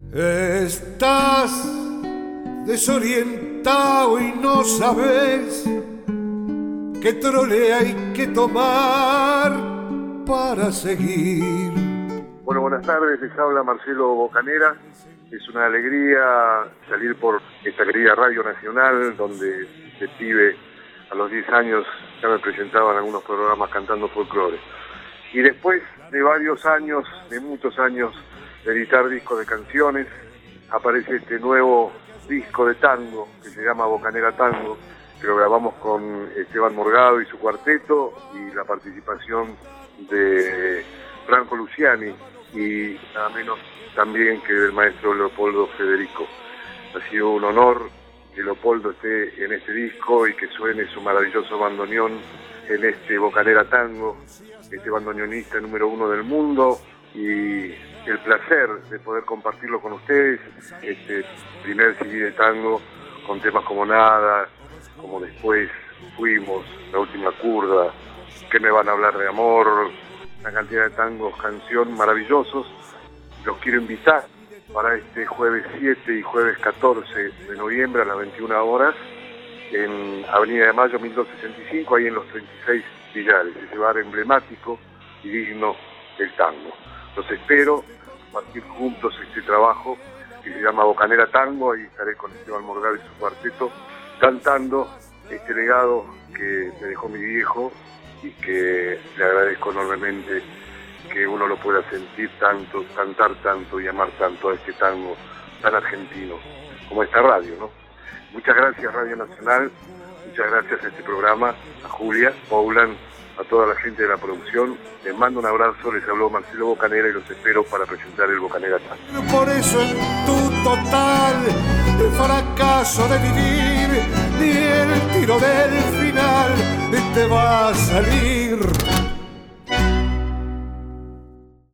Estás desorientado y no sabes qué trole hay que tomar para seguir. Bueno, buenas tardes, les habla Marcelo Bocanera. Es una alegría salir por esta querida Radio Nacional, donde de pibe a los 10 años ya me presentaba en algunos programas cantando folclore. Y después de varios años, de muchos años de editar discos de canciones, aparece este nuevo disco de tango que se llama Bocanera Tango, que lo grabamos con Esteban Morgado y su cuarteto y la participación de Franco Luciani y nada menos también que del maestro Leopoldo Federico. Ha sido un honor que Leopoldo esté en este disco y que suene su maravilloso bandoneón en este Bocanera Tango, este bandoneonista número 1 del mundo, y el placer de poder compartirlo con ustedes, este primer CD de tango con temas como Nada, como Después, Fuimos, La Última Curda, Que me van a hablar de amor, una cantidad de tangos, canción maravillosos. Los quiero invitar para este jueves 7 y jueves 14 de noviembre a las 21 horas en Avenida de Mayo 1265, ahí en los 36 Villares, ese bar emblemático y digno del tango. Los espero, compartir juntos este trabajo que se llama Bocanera Tango. Ahí estaré con Esteban Morgado y su cuarteto cantando este legado que me dejó mi viejo y que le agradezco enormemente que uno lo pueda sentir tanto, cantar tanto y amar tanto a este tango tan argentino como esta radio, ¿no? Muchas gracias Radio Nacional, muchas gracias a este programa, a Julia, Paulan, a toda la gente de la producción. Les mando un abrazo, les habló Marcelo Bocanera y los espero para presentar el Bocanera Tango. Por eso en tu total el fracaso de vivir ni el tiro del final te va a salir.